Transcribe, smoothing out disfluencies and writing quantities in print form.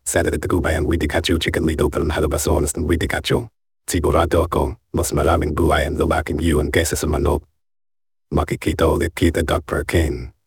Sa gubayan Witikachu chicken lito ng halabasonas ng Witikachu. Sigurado ako, mas maraming buhay ang lalaking yun kaysa sa manok. Makikita ulit kita Dr. Kane.